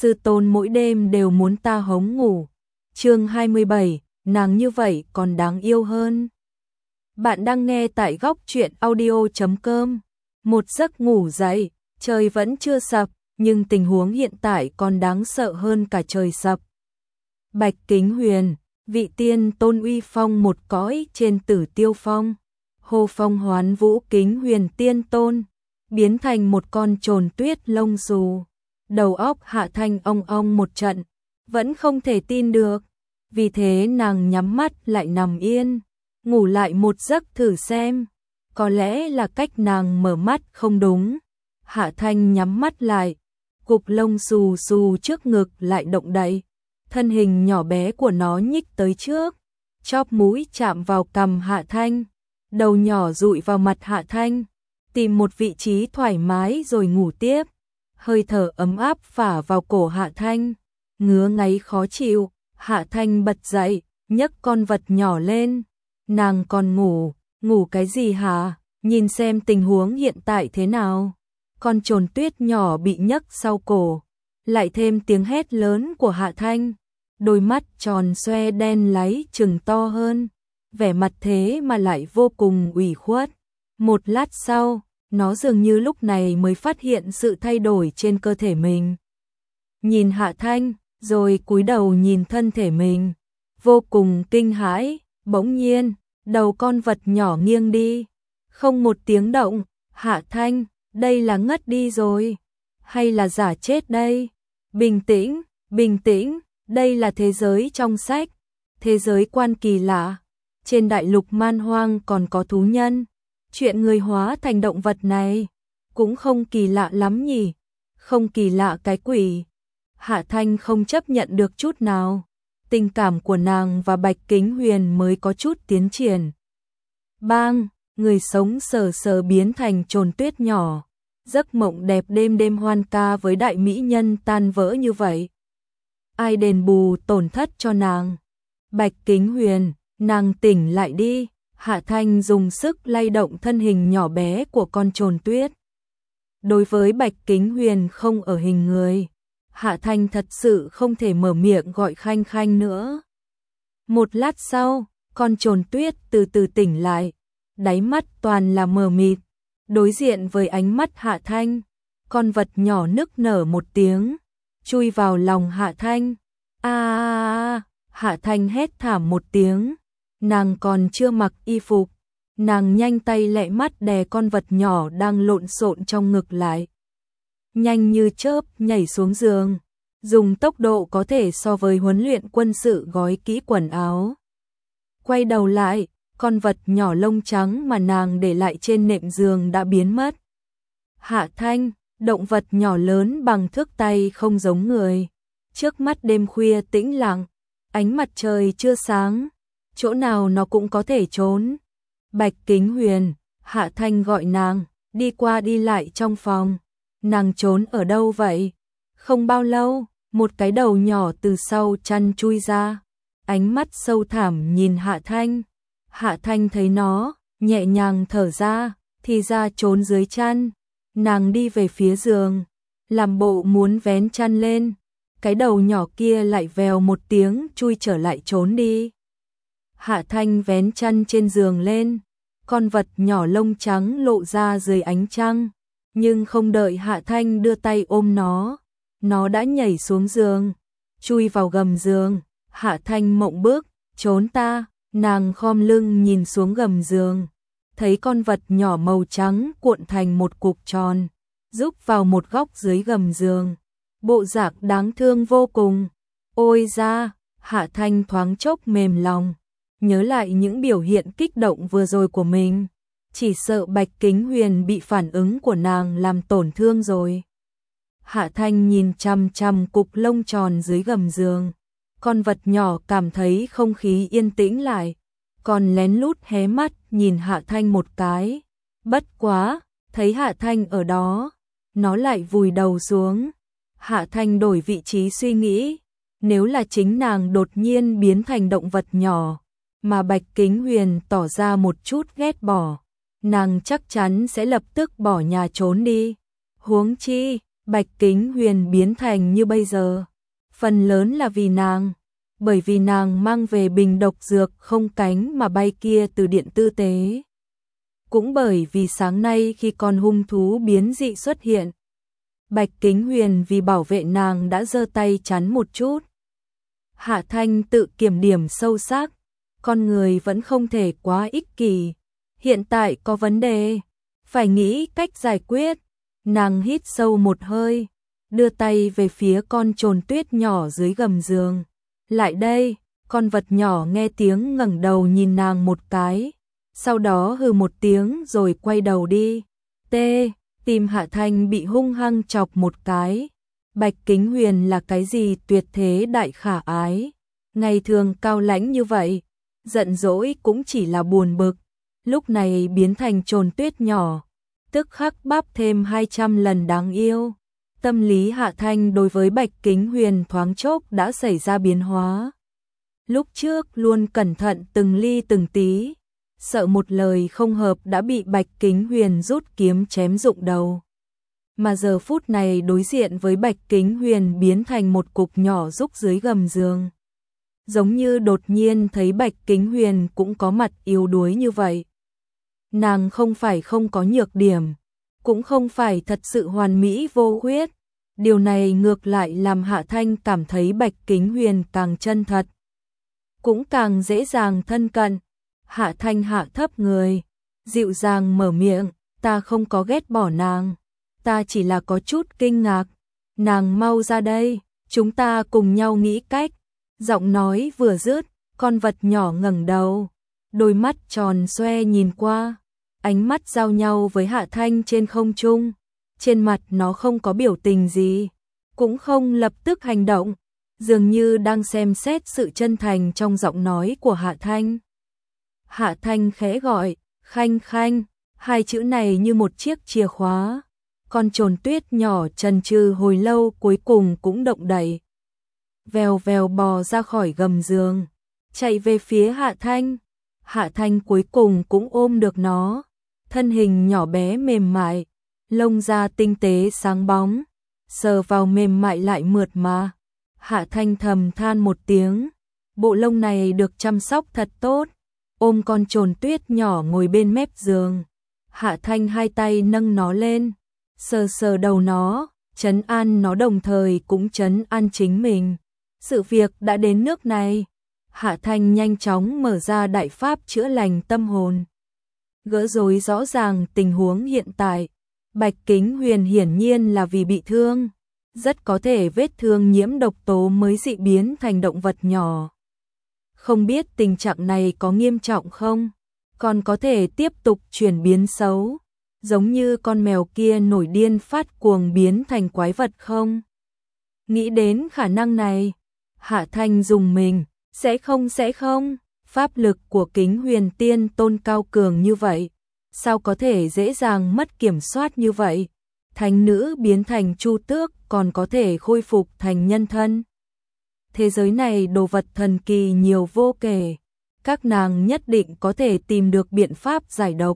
sư tôn mỗi đêm đều muốn ta hống ngủ. Chương 27, nàng như vậy còn đáng yêu hơn. Bạn đang nghe tại góc truyện audio.com. Một giấc ngủ dậy, trời vẫn chưa sập, nhưng tình huống hiện tại còn đáng sợ hơn cả trời sập. Bạch Kính Huyền, vị tiên tôn uy phong một cõi trên Tử Tiêu Phong. Hô phong hoán vũ Kính Huyền tiên tôn, biến thành một con trồn tuyết lông xù. Đầu óc Hạ Thanh ong ong một trận, vẫn không thể tin được. Vì thế nàng nhắm mắt lại nằm yên, ngủ lại một giấc thử xem. Có lẽ là cách nàng mở mắt không đúng. Hạ Thanh nhắm mắt lại, cục lông xù xù trước ngực lại động đậy. Thân hình nhỏ bé của nó nhích tới trước, chóp mũi chạm vào cằm Hạ Thanh, đầu nhỏ dụi vào mặt Hạ Thanh, tìm một vị trí thoải mái rồi ngủ tiếp. Hơi thở ấm áp phả vào cổ Hạ Thanh, ngứa ngáy khó chịu. Hạ Thanh bật dậy, nhấc con vật nhỏ lên. Nàng còn ngủ, ngủ cái gì hả? Nhìn xem tình huống hiện tại thế nào. Con trồn tuyết nhỏ bị nhấc sau cổ, lại thêm tiếng hét lớn của Hạ Thanh. Đôi mắt tròn xoe đen láy trừng to hơn, vẻ mặt thế mà lại vô cùng ủy khuất. Một lát sau, nó dường như lúc này mới phát hiện sự thay đổi trên cơ thể mình. Nhìn Hạ Thanh, rồi cúi đầu nhìn thân thể mình, vô cùng kinh hãi. Bỗng nhiên, đầu con vật nhỏ nghiêng đi, không một tiếng động. Hạ Thanh, đây là ngất đi rồi, hay là giả chết đây? Bình tĩnh, bình tĩnh, đây là thế giới trong sách, thế giới quan kỳ lạ. Trên đại lục man hoang còn có thú nhân, chuyện người hóa thành động vật này cũng không kỳ lạ lắm nhỉ? Không kỳ lạ cái quỷ. Hạ Thanh không chấp nhận được chút nào. Tình cảm của nàng và Bạch Kính Huyền mới có chút tiến triển. Bang, người sống sờ sờ biến thành trồn tuyết nhỏ. Giấc mộng đẹp đêm đêm hoan ca với đại mỹ nhân tan vỡ như vậy. Ai đền bù tổn thất cho nàng? Bạch Kính Huyền, nàng tỉnh lại đi. Hạ Thanh dùng sức lay động thân hình nhỏ bé của con trồn tuyết. Đối với Bạch Kính Huyền không ở hình người, Hạ Thanh thật sự không thể mở miệng gọi Khanh Khanh nữa. Một lát sau, con trồn tuyết từ từ tỉnh lại, đáy mắt toàn là mờ mịt. Đối diện với ánh mắt Hạ Thanh, con vật nhỏ nức nở một tiếng, chui vào lòng Hạ Thanh. Hạ Thanh hét thảm một tiếng. Nàng còn chưa mặc y phục, nàng nhanh tay lẹ mắt đè con vật nhỏ đang lộn xộn trong ngực lại. Nhanh như chớp nhảy xuống giường, dùng tốc độ có thể so với huấn luyện quân sự gói kỹ quần áo. Quay đầu lại, con vật nhỏ lông trắng mà nàng để lại trên nệm giường đã biến mất. Hạ Thanh, động vật nhỏ lớn bằng thước tay không giống người. Trước mắt đêm khuya tĩnh lặng, ánh mặt trời chưa sáng, chỗ nào nó cũng có thể trốn. Bạch Kính Huyền, Hạ Thanh gọi nàng, đi qua đi lại trong phòng. Nàng trốn ở đâu vậy? Không bao lâu, một cái đầu nhỏ từ sau chăn chui ra, ánh mắt sâu thẳm nhìn Hạ Thanh. Hạ Thanh thấy nó, nhẹ nhàng thở ra, thì ra trốn dưới chăn. Nàng đi về phía giường, làm bộ muốn vén chăn lên, cái đầu nhỏ kia lại vèo một tiếng chui trở lại trốn đi. Hạ Thanh vén chăn trên giường lên, con vật nhỏ lông trắng lộ ra dưới ánh trăng, nhưng không đợi Hạ Thanh đưa tay ôm nó đã nhảy xuống giường, chui vào gầm giường. Hạ Thanh mộng bức, trốn ta. Nàng khom lưng nhìn xuống gầm giường, thấy con vật nhỏ màu trắng cuộn thành một cục tròn, rúc vào một góc dưới gầm giường, bộ dạng đáng thương vô cùng. Ôi da, Hạ Thanh thoáng chốc mềm lòng, nhớ lại những biểu hiện kích động vừa rồi của mình, chỉ sợ Bạch Kính Huyền bị phản ứng của nàng làm tổn thương rồi. Hạ Thanh nhìn chằm chằm cục lông tròn dưới gầm giường, con vật nhỏ cảm thấy không khí yên tĩnh lại, còn lén lút hé mắt nhìn Hạ Thanh một cái. Bất quá, thấy Hạ Thanh ở đó, nó lại vùi đầu xuống. Hạ Thanh đổi vị trí suy nghĩ, nếu là chính nàng đột nhiên biến thành động vật nhỏ, mà Bạch Kính Huyền tỏ ra một chút ghét bỏ, nàng chắc chắn sẽ lập tức bỏ nhà trốn đi. Huống chi, Bạch Kính Huyền biến thành như bây giờ, phần lớn là vì nàng, bởi vì nàng mang về bình độc dược không cánh mà bay kia từ Điện Tư Tế. Cũng bởi vì sáng nay khi con hung thú biến dị xuất hiện, Bạch Kính Huyền vì bảo vệ nàng đã giơ tay chắn một chút. Hạ Thanh tự kiểm điểm sâu sắc, con người vẫn không thể quá ích kỷ, hiện tại có vấn đề, phải nghĩ cách giải quyết. Nàng hít sâu một hơi, đưa tay về phía con trồn tuyết nhỏ dưới gầm giường. Lại đây, con vật nhỏ nghe tiếng ngẩng đầu nhìn nàng một cái, sau đó hừ một tiếng rồi quay đầu đi. Tim Hạ Thanh bị hung hăng chọc một cái. Bạch Kính Huyền là cái gì tuyệt thế đại khả ái, ngày thường cao lãnh như vậy, giận dỗi cũng chỉ là buồn bực, lúc này biến thành trồn tuyết nhỏ, tức khắc bắp thêm 200 lần đáng yêu. Tâm lý Hạ Thanh đối với Bạch Kính Huyền thoáng chốc đã xảy ra biến hóa. Lúc trước luôn cẩn thận từng ly từng tí, sợ một lời không hợp đã bị Bạch Kính Huyền rút kiếm chém rụng đầu. Mà giờ phút này đối diện với Bạch Kính Huyền biến thành một cục nhỏ rúc dưới gầm giường. Giống như đột nhiên thấy Bạch Kính Huyền cũng có mặt yếu đuối như vậy. Nàng không phải không có nhược điểm, cũng không phải thật sự hoàn mỹ vô khuyết. Điều này ngược lại làm Hạ Thanh cảm thấy Bạch Kính Huyền càng chân thật, cũng càng dễ dàng thân cận. Hạ Thanh hạ thấp người, dịu dàng mở miệng, ta không có ghét bỏ nàng, ta chỉ là có chút kinh ngạc. Nàng mau ra đây, chúng ta cùng nhau nghĩ cách. Giọng nói vừa dứt, con vật nhỏ ngẩng đầu, đôi mắt tròn xoe nhìn qua, ánh mắt giao nhau với Hạ Thanh trên không trung. Trên mặt nó không có biểu tình gì, cũng không lập tức hành động, dường như đang xem xét sự chân thành trong giọng nói của Hạ Thanh. Hạ Thanh khẽ gọi, Khanh Khanh, hai chữ này như một chiếc chìa khóa. Con trồn tuyết nhỏ chần chừ hồi lâu cuối cùng cũng động đậy. Vèo vèo bò ra khỏi gầm giường, chạy về phía Hạ Thanh. Hạ Thanh cuối cùng cũng ôm được nó, thân hình nhỏ bé mềm mại, lông da tinh tế sáng bóng, sờ vào mềm mại lại mượt mà. Hạ Thanh thầm than một tiếng, bộ lông này được chăm sóc thật tốt. Ôm con trồn tuyết nhỏ ngồi bên mép giường, Hạ Thanh hai tay nâng nó lên, sờ sờ đầu nó, trấn an nó đồng thời cũng trấn an chính mình. Sự việc đã đến nước này, Hạ Thanh nhanh chóng mở ra đại pháp chữa lành tâm hồn, gỡ rối rõ ràng tình huống hiện tại. Bạch Kính Huyền hiển nhiên là vì bị thương, rất có thể vết thương nhiễm độc tố mới dị biến thành động vật nhỏ. Không biết tình trạng này có nghiêm trọng không, còn có thể tiếp tục chuyển biến xấu, giống như con mèo kia nổi điên phát cuồng biến thành quái vật không? Nghĩ đến khả năng này, Hạ Thanh dùng mình, sẽ không, pháp lực của Kính Huyền Tiên Tôn cao cường như vậy, sao có thể dễ dàng mất kiểm soát như vậy? Thánh nữ biến thành Chu Tước còn có thể khôi phục thành nhân thân. Thế giới này đồ vật thần kỳ nhiều vô kể, các nàng nhất định có thể tìm được biện pháp giải độc.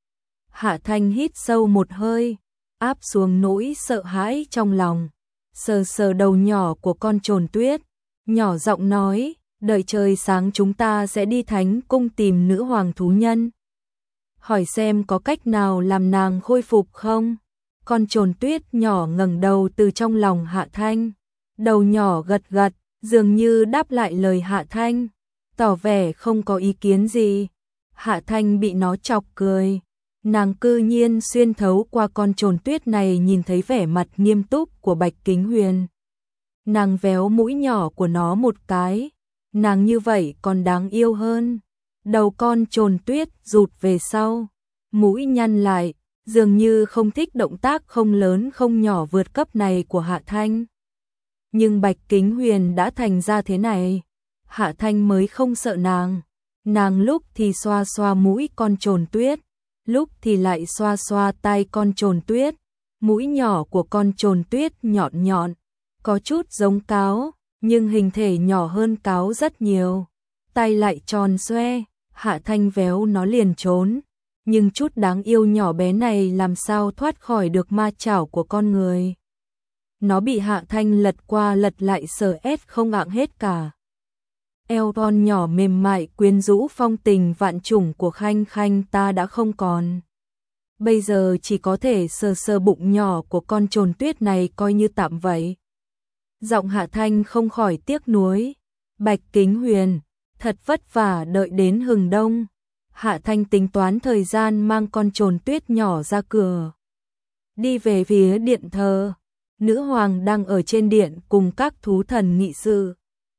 Hạ Thanh hít sâu một hơi, áp xuống nỗi sợ hãi trong lòng, sờ sờ đầu nhỏ của con trồn tuyết, nhỏ giọng nói, đợi trời sáng chúng ta sẽ đi Thánh Cung tìm nữ hoàng thú nhân. Hỏi xem có cách nào làm nàng khôi phục không? Con trồn tuyết nhỏ ngẩng đầu từ trong lòng Hạ Thanh, đầu nhỏ gật gật, dường như đáp lại lời Hạ Thanh, tỏ vẻ không có ý kiến gì. Hạ Thanh bị nó chọc cười, nàng cư nhiên xuyên thấu qua con trồn tuyết này nhìn thấy vẻ mặt nghiêm túc của Bạch Kính Huyền. Nàng véo mũi nhỏ của nó một cái, nàng như vậy còn đáng yêu hơn. Đầu con trồn tuyết rụt về sau, mũi nhăn lại, dường như không thích động tác không lớn không nhỏ vượt cấp này của Hạ Thanh. Nhưng Bạch Kính Huyền đã thành ra thế này, Hạ Thanh mới không sợ nàng. Nàng lúc thì xoa xoa mũi con trồn tuyết, lúc thì lại xoa xoa tai con trồn tuyết. Mũi nhỏ của con trồn tuyết nhọn nhọn, có chút giống cáo, nhưng hình thể nhỏ hơn cáo rất nhiều. Tai lại tròn xoe, Hạ Thanh véo nó liền trốn. Nhưng chút đáng yêu nhỏ bé này làm sao thoát khỏi được ma chảo của con người. nó bị Hạ Thanh lật qua lật lại sờ ét không ạng hết cả. Eo thon nhỏ mềm mại quyến rũ phong tình vạn trùng của Khanh Khanh ta đã không còn. Bây giờ chỉ có thể sờ sờ bụng nhỏ của con trồn tuyết này coi như tạm vậy. Giọng Hạ Thanh không khỏi tiếc nuối. Bạch Kính Huyền, thật vất vả đợi đến hừng đông. Hạ Thanh tính toán thời gian mang con trồn tuyết nhỏ ra cửa. Đi về phía điện thờ. Nữ hoàng đang ở trên điện cùng các thú thần nghị sự.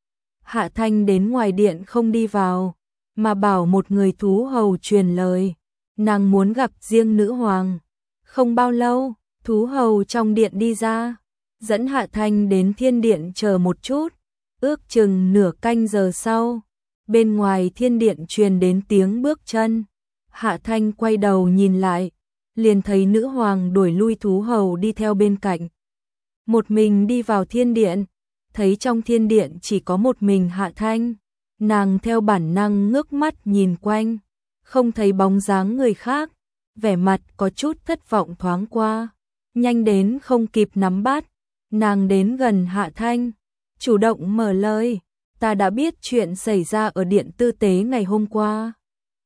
Hạ Thanh đến ngoài điện không đi vào, mà bảo một người thú hầu truyền lời. Nàng muốn gặp riêng nữ hoàng. Không bao lâu, thú hầu trong điện đi ra, dẫn Hạ Thanh đến thiên điện chờ một chút. Ước chừng nửa canh giờ sau, bên ngoài thiên điện truyền đến tiếng bước chân. Hạ Thanh quay đầu nhìn lại, liền thấy nữ hoàng đuổi lui thú hầu đi theo bên cạnh. Một mình đi vào thiên điện, thấy trong thiên điện chỉ có một mình Hạ Thanh. Nàng theo bản năng ngước mắt nhìn quanh, không thấy bóng dáng người khác, vẻ mặt có chút thất vọng thoáng qua. Nhanh đến không kịp nắm bắt, nàng đến gần Hạ Thanh, chủ động mở lời, ta đã biết chuyện xảy ra ở điện tư tế ngày hôm qua.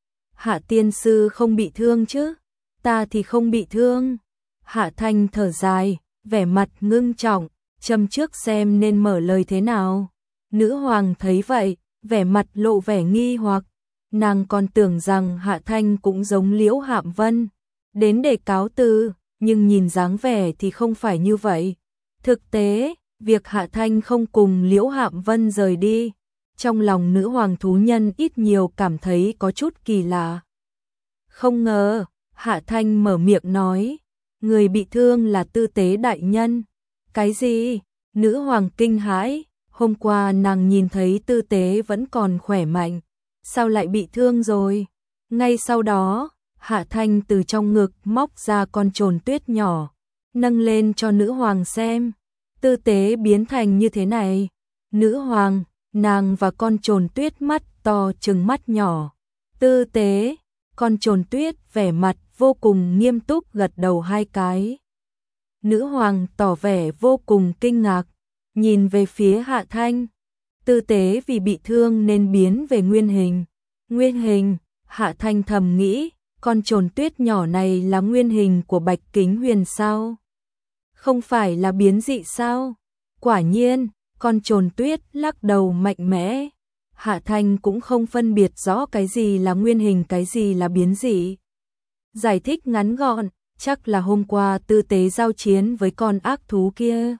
Hạ tiên sư không bị thương chứ? Ta thì không bị thương. Hạ Thanh thở dài, vẻ mặt ngưng trọng, châm trước xem nên mở lời thế nào. Nữ hoàng thấy vậy, vẻ mặt lộ vẻ nghi hoặc, nàng còn tưởng rằng Hạ Thanh cũng giống Liễu Hạm Vân, đến để cáo từ, nhưng nhìn dáng vẻ thì không phải như vậy. Thực tế, việc Hạ Thanh không cùng Liễu Hạm Vân rời đi, trong lòng nữ hoàng thú nhân ít nhiều cảm thấy có chút kỳ lạ. Không ngờ, Hạ Thanh mở miệng nói, người bị thương là tư tế đại nhân. Cái gì? Nữ hoàng kinh hãi, hôm qua nàng nhìn thấy tư tế vẫn còn khỏe mạnh, sao lại bị thương rồi? Ngay sau đó, Hạ Thanh từ trong ngực móc ra con trồn tuyết nhỏ, nâng lên cho nữ hoàng xem. Tư tế biến thành như thế này. Nữ hoàng, nàng và con trồn tuyết mắt to trừng mắt nhỏ. Tư tế, con trồn tuyết vẻ mặt vô cùng nghiêm túc gật đầu hai cái. Nữ hoàng tỏ vẻ vô cùng kinh ngạc, nhìn về phía Hạ Thanh. Tư tế vì bị thương nên biến về nguyên hình. Nguyên hình, Hạ Thanh thầm nghĩ, con trồn tuyết nhỏ này là nguyên hình của Bạch Kính Huyền sao? Không phải là biến dị sao? Quả nhiên, con trồn tuyết lắc đầu mạnh mẽ. Hạ Thanh cũng không phân biệt rõ cái gì là nguyên hình cái gì là biến dị. Giải thích ngắn gọn, chắc là hôm qua tư tế giao chiến với con ác thú kia.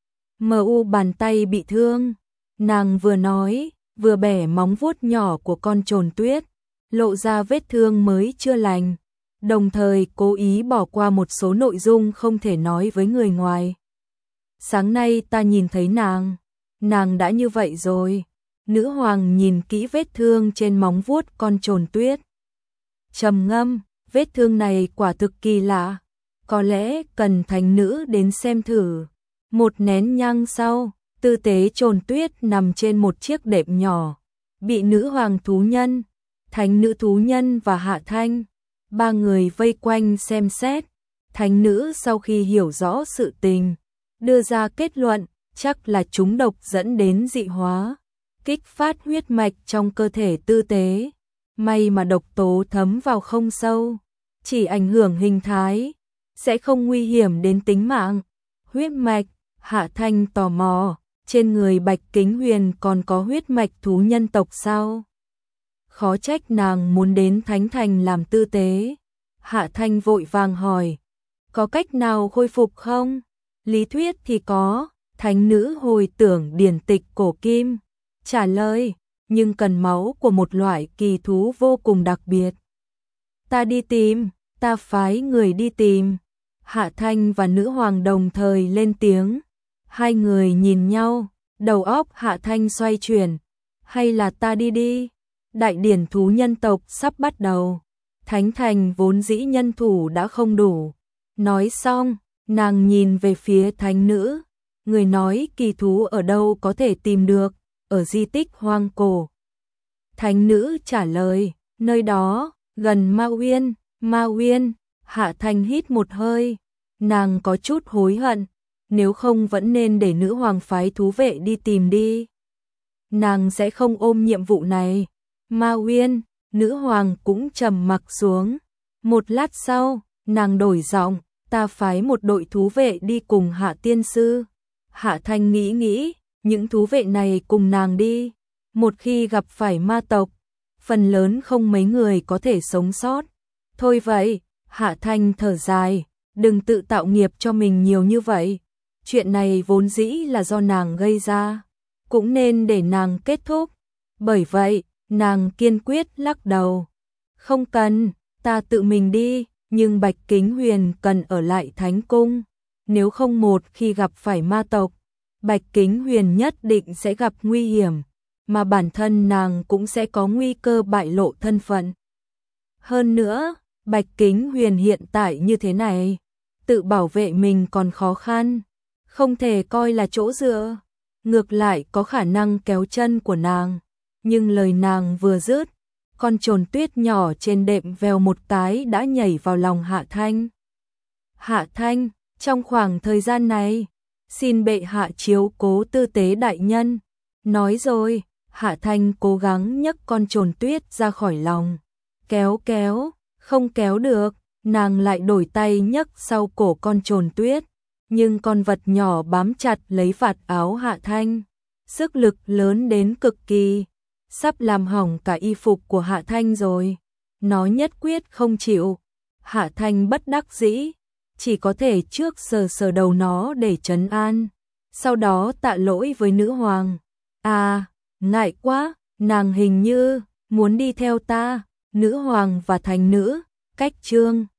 Mu bàn tay bị thương, nàng vừa nói, vừa bẻ móng vuốt nhỏ của con trồn tuyết, lộ ra vết thương mới chưa lành, đồng thời cố ý bỏ qua một số nội dung không thể nói với người ngoài. Sáng nay ta nhìn thấy nàng đã như vậy rồi. Nữ hoàng nhìn kỹ vết thương trên móng vuốt con trồn tuyết. Trầm ngâm, vết thương này quả thực kỳ lạ, có lẽ cần thánh nữ đến xem thử. Một nén nhang sau, tư tế trồn tuyết nằm trên một chiếc đệm nhỏ, bị nữ hoàng thú nhân, thánh nữ thú nhân và Hạ Thanh, ba người vây quanh xem xét. Thánh nữ sau khi hiểu rõ sự tình, đưa ra kết luận, chắc là trúng độc dẫn đến dị hóa, kích phát huyết mạch trong cơ thể tư tế. May mà độc tố thấm vào không sâu, chỉ ảnh hưởng hình thái, sẽ không nguy hiểm đến tính mạng. Huyết mạch, Hạ Thanh tò mò, trên người Bạch Kính Huyền còn có huyết mạch thú nhân tộc sao? Khó trách nàng muốn đến Thánh Thành làm tư tế. Hạ Thanh vội vàng hỏi, có cách nào khôi phục không? Lý thuyết thì có, thánh nữ hồi tưởng điển tịch cổ kim, trả lời, nhưng cần máu của một loại kỳ thú vô cùng đặc biệt. Ta đi tìm, ta phái người đi tìm. Hạ Thanh và nữ hoàng đồng thời lên tiếng. Hai người nhìn nhau, đầu óc Hạ Thanh xoay chuyển. Hay là ta đi đi? Đại điển thú nhân tộc sắp bắt đầu. Thánh Thành vốn dĩ nhân thủ đã không đủ. Nói xong, nàng nhìn về phía thánh nữ. Người nói kỳ thú ở đâu có thể tìm được, ở di tích hoang cổ. Thánh nữ trả lời, nơi đó, gần Ma Uyên. Ma Uyên. Hạ Thanh hít một hơi, nàng có chút hối hận, nếu không vẫn nên để nữ hoàng phái thú vệ đi tìm đi. Nàng sẽ không ôm nhiệm vụ này. Ma Uyên, nữ hoàng cũng trầm mặc xuống. Một lát sau, nàng đổi giọng, ta phái một đội thú vệ đi cùng Hạ tiên sư. Hạ Thanh nghĩ nghĩ, những thú vệ này cùng nàng đi. Một khi gặp phải ma tộc, phần lớn không mấy người có thể sống sót. Thôi vậy, Hạ Thanh thở dài, đừng tự tạo nghiệp cho mình nhiều như vậy. Chuyện này vốn dĩ là do nàng gây ra, cũng nên để nàng kết thúc. Bởi vậy, nàng kiên quyết lắc đầu. Không cần, ta tự mình đi, nhưng Bạch Kính Huyền cần ở lại Thánh Cung. Nếu không một khi gặp phải ma tộc, Bạch Kính Huyền nhất định sẽ gặp nguy hiểm, mà bản thân nàng cũng sẽ có nguy cơ bại lộ thân phận. Hơn nữa, Bạch Kính Huyền hiện tại như thế này, tự bảo vệ mình còn khó khăn, không thể coi là chỗ dựa, ngược lại có khả năng kéo chân của nàng. Nhưng lời nàng vừa dứt, con trồn tuyết nhỏ trên đệm vèo một cái đã nhảy vào lòng Hạ Thanh. Hạ Thanh, trong khoảng thời gian này, xin bệ hạ chiếu cố tư tế đại nhân. Nói rồi, Hạ Thanh cố gắng nhấc con trồn tuyết ra khỏi lòng. Kéo kéo, không kéo được, nàng lại đổi tay nhấc sau cổ con trồn tuyết. Nhưng con vật nhỏ bám chặt lấy vạt áo Hạ Thanh. Sức lực lớn đến cực kỳ, sắp làm hỏng cả y phục của Hạ Thanh rồi. Nó nhất quyết không chịu. Hạ Thanh bất đắc dĩ, chỉ có thể trước sờ sờ đầu nó để trấn an. Sau đó tạ lỗi với nữ hoàng. À, ngại quá, nàng hình như muốn đi theo ta. Nữ hoàng và thành nữ, cách chương